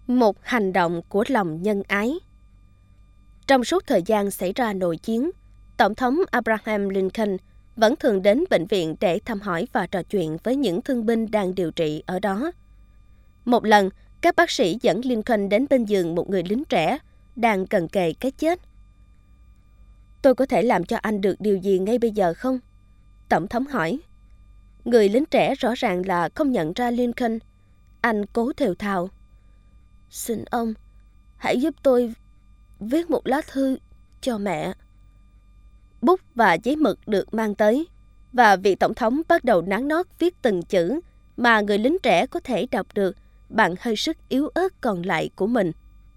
Một hành động của lòng nhân ái. Trong suốt thời gian xảy ra nội chiến, Tổng thống Abraham Lincoln vẫn thường đến bệnh viện để thăm hỏi và trò chuyện với những thương binh đang điều trị ở đó. Một lần, các bác sĩ dẫn Lincoln đến bên giường một người lính trẻ đang cận kề cái chết. "Tôi có thể làm cho anh được điều gì ngay bây giờ không?" Tổng thống hỏi. Người lính trẻ rõ ràng là không nhận ra Lincoln. Anh cố thều thào: "Xin ông, hãy giúp tôi viết một lá thư cho mẹ." Bút và giấy mực được mang tới, và vị tổng thống bắt đầu nắn nót viết từng chữ mà người lính trẻ có thể đọc được bằng hơi sức yếu ớt còn lại của mình.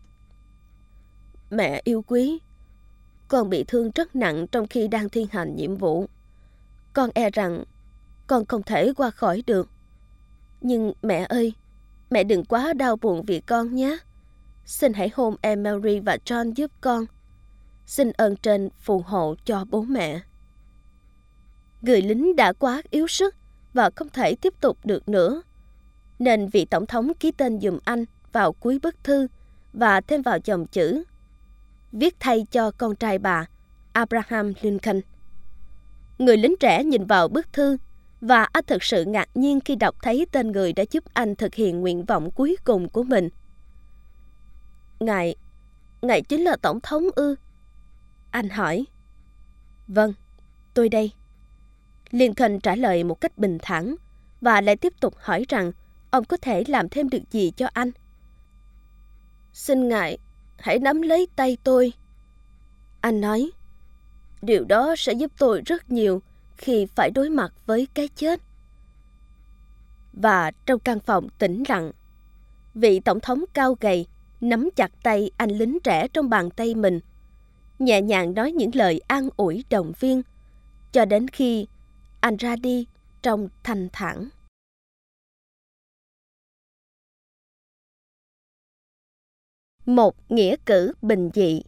"Mẹ yêu quý, con bị thương rất nặng trong khi đang thi hành nhiệm vụ. Con e rằng con không thể qua khỏi được. Nhưng mẹ ơi, mẹ đừng quá đau buồn vì con nhé. Xin hãy hôn em Mary và John giúp con. Xin ơn trên phù hộ cho bố mẹ." Người lính đã quá yếu sức và không thể tiếp tục được nữa, nên vị tổng thống ký tên giùm anh vào cuối bức thư và thêm vào dòng chữ: "Viết thay cho con trai bà, Abraham Lincoln." Người lính trẻ nhìn vào bức thư và anh thực sự ngạc nhiên khi đọc thấy tên người đã giúp anh thực hiện nguyện vọng cuối cùng của mình. Ngài chính là tổng thống ư?" Anh hỏi. "Vâng, tôi đây." Lincoln trả lời một cách bình thản và lại tiếp tục hỏi rằng ông có thể làm thêm được gì cho anh. "Xin ngài hãy nắm lấy tay tôi," anh nói. "Điều đó sẽ giúp tôi rất nhiều khi phải đối mặt với cái chết." Và trong căn phòng tĩnh lặng, vị tổng thống cao gầy nắm chặt tay anh lính trẻ trong bàn tay mình, nhẹ nhàng nói những lời an ủi động viên, cho đến khi anh ra đi trong thanh thản. Một nghĩa cử bình dị.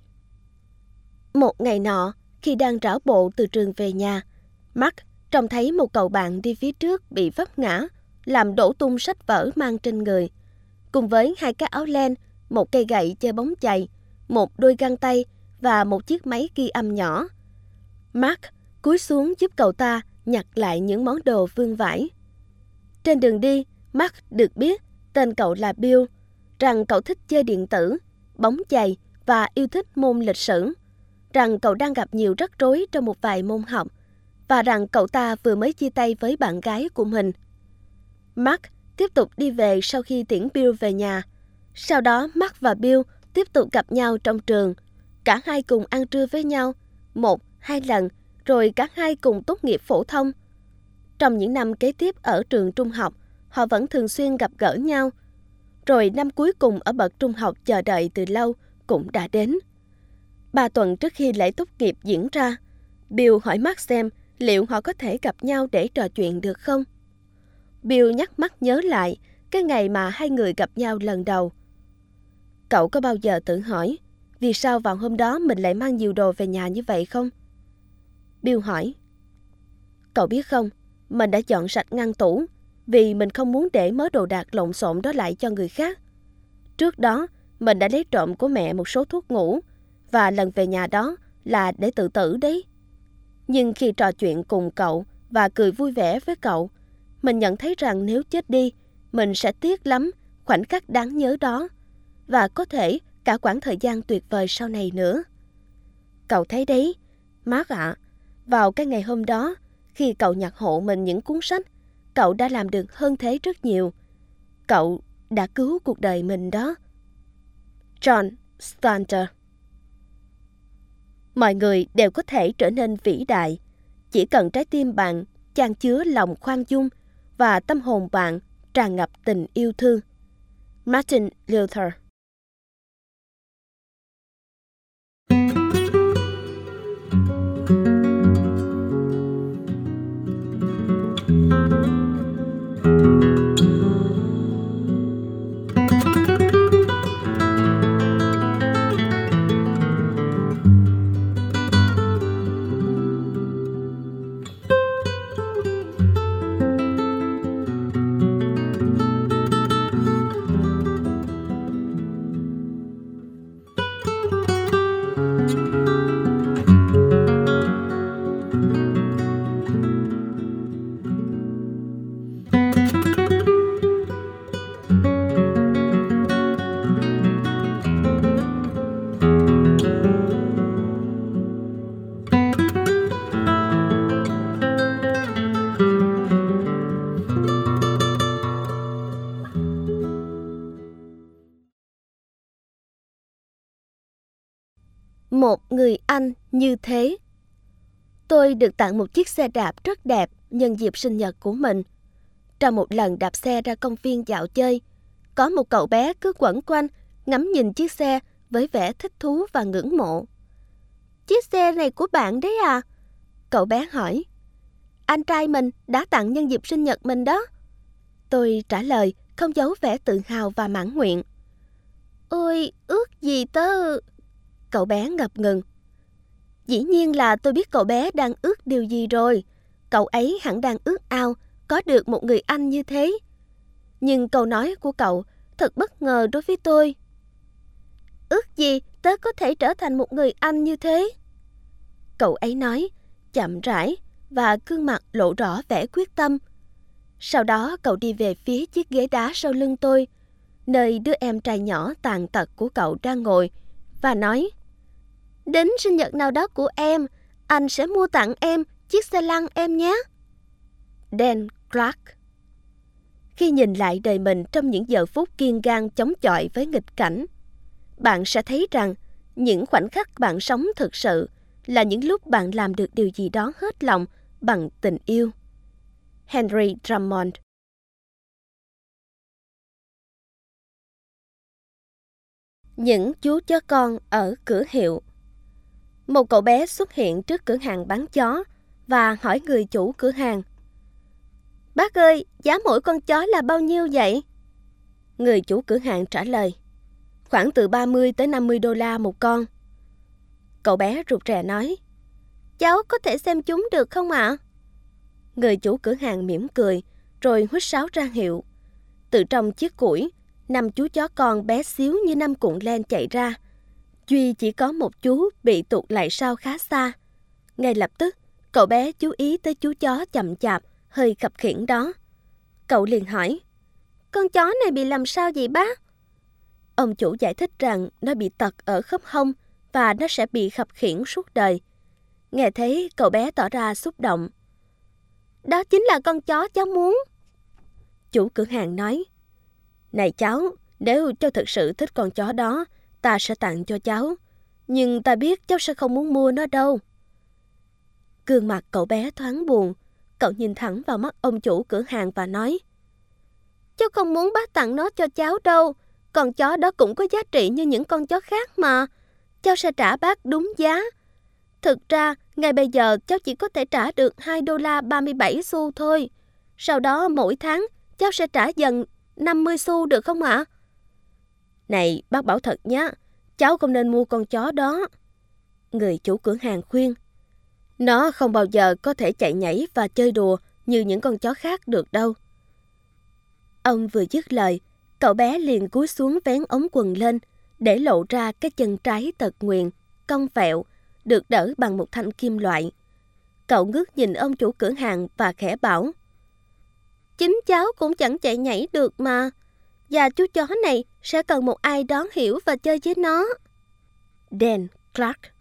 Một ngày nọ, khi đang rảo bộ từ trường về nhà, Mark trông thấy một cậu bạn đi phía trước bị vấp ngã, làm đổ tung sách vở mang trên người, cùng với 2 cái áo len, một cây gậy chơi bóng chày, một đôi găng tay và một chiếc máy ghi âm nhỏ. Mark cúi xuống giúp cậu ta nhặt lại những món đồ vương vãi. Trên đường đi, Mark được biết tên cậu là Bill, rằng cậu thích chơi điện tử, bóng chày và yêu thích môn lịch sử, rằng cậu đang gặp nhiều rắc rối trong một vài môn học, và rằng cậu ta vừa mới chia tay với bạn gái của mình. Mark tiếp tục đi về sau khi tiễn Bill về nhà. Sau đó Mark và Bill tiếp tục gặp nhau trong trường. Cả hai cùng ăn trưa với nhau 1-2 lần, rồi cả hai cùng tốt nghiệp phổ thông. Trong những năm kế tiếp ở trường trung học, họ vẫn thường xuyên gặp gỡ nhau. Rồi năm cuối cùng ở bậc trung học chờ đợi từ lâu cũng đã đến. 3 tuần trước khi lễ tốt nghiệp diễn ra, Bill hỏi Mark xem liệu họ có thể gặp nhau để trò chuyện được không. Bill nhắc Mark nhớ lại cái ngày mà hai người gặp nhau lần đầu. "Cậu có bao giờ tự hỏi vì sao vào hôm đó mình lại mang nhiều đồ về nhà như vậy không?" Bill hỏi. "Cậu biết không, mình đã dọn sạch ngăn tủ vì mình không muốn để mớ đồ đạc lộn xộn đó lại cho người khác. Trước đó, mình đã lấy trộm của mẹ một số thuốc ngủ, và lần về nhà đó là để tự tử đấy. Nhưng khi trò chuyện cùng cậu và cười vui vẻ với cậu, mình nhận thấy rằng nếu chết đi, mình sẽ tiếc lắm khoảnh khắc đáng nhớ đó, và có thể cả quãng thời gian tuyệt vời sau này nữa. Cậu thấy đấy, Mark ạ, vào cái ngày hôm đó, khi cậu nhặt hộ mình những cuốn sách, cậu đã làm được hơn thế rất nhiều. Cậu đã cứu cuộc đời mình đó." John Stanter. Mọi người đều có thể trở nên vĩ đại, chỉ cần trái tim bạn chan chứa lòng khoan dung và tâm hồn bạn tràn ngập tình yêu thương. Martin Luther. Một người anh như thế. Tôi được tặng một chiếc xe đạp rất đẹp nhân dịp sinh nhật của mình. Trong một lần đạp xe ra công viên dạo chơi, có một cậu bé cứ quẩn quanh, ngắm nhìn chiếc xe với vẻ thích thú và ngưỡng mộ. Chiếc xe này của bạn đấy à? Cậu bé hỏi. Anh trai mình đã tặng nhân dịp sinh nhật mình đó. Tôi trả lời, không giấu vẻ tự hào và mãn nguyện. Ôi, ước gì tớ... Cậu bé ngập ngừng. Dĩ nhiên là tôi biết cậu bé đang ước điều gì rồi. Cậu ấy hẳn đang ước ao có được một người anh như thế. Nhưng câu nói của cậu thật bất ngờ đối với tôi. Ước gì tớ có thể trở thành một người anh như thế? Cậu ấy nói, chậm rãi và gương mặt lộ rõ vẻ quyết tâm. Sau đó cậu đi về phía chiếc ghế đá sau lưng tôi, nơi đứa em trai nhỏ tàn tật của cậu đang ngồi, và nói: Đến sinh nhật nào đó của em, anh sẽ mua tặng em chiếc xe lăn em nhé. Dan Clark. Khi nhìn lại đời mình trong những giờ phút kiên gan chống chọi với nghịch cảnh, bạn sẽ thấy rằng những khoảnh khắc bạn sống thực sự là những lúc bạn làm được điều gì đó hết lòng bằng tình yêu. Henry Drummond. Những chú chó con ở cửa hiệu. Một cậu bé xuất hiện trước cửa hàng bán chó và hỏi người chủ cửa hàng: Bác ơi, giá mỗi con chó là bao nhiêu vậy? Người chủ cửa hàng trả lời: Khoảng từ 30 tới 50 đô la một con. Cậu bé rụt rè nói: Cháu có thể xem chúng được không ạ? Người chủ cửa hàng mỉm cười, rồi huýt sáo ra hiệu. Từ trong chiếc củi, 5 chú chó con bé xíu như 5 cuộn len chạy ra. Duy chỉ có một chú bị tụt lại sau khá xa. Ngay lập tức, cậu bé chú ý tới chú chó chậm chạp, hơi khập khiễng đó. Cậu liền hỏi: Con chó này bị làm sao vậy bác? Ông chủ giải thích rằng nó bị tật ở khớp hông và nó sẽ bị khập khiễng suốt đời. Nghe thấy, cậu bé tỏ ra xúc động. Đó chính là con chó cháu muốn. Chủ cửa hàng nói: Này cháu, nếu cháu thực sự thích con chó đó, ta sẽ tặng cho cháu. Nhưng ta biết cháu sẽ không muốn mua nó đâu. Gương mặt cậu bé thoáng buồn. Cậu nhìn thẳng vào mắt ông chủ cửa hàng và nói: Cháu không muốn bác tặng nó cho cháu đâu. Con chó đó cũng có giá trị như những con chó khác mà. Cháu sẽ trả bác đúng giá. Thực ra, ngay bây giờ cháu chỉ có thể trả được 2 đô la 37 xu thôi. Sau đó mỗi tháng, cháu sẽ trả dần 50 xu được không ạ? Này, bác bảo thật nhé, cháu không nên mua con chó đó. Người chủ cửa hàng khuyên. Nó không bao giờ có thể chạy nhảy và chơi đùa như những con chó khác được đâu. Ông vừa dứt lời, cậu bé liền cúi xuống vén ống quần lên, để lộ ra cái chân trái tật nguyền, cong vẹo, được đỡ bằng một thanh kim loại. Cậu ngước nhìn ông chủ cửa hàng và khẽ bảo: Chính cháu cũng chẳng chạy nhảy được mà. Và chú chó này sẽ cần một ai đó hiểu và chơi với nó. Dan Clark.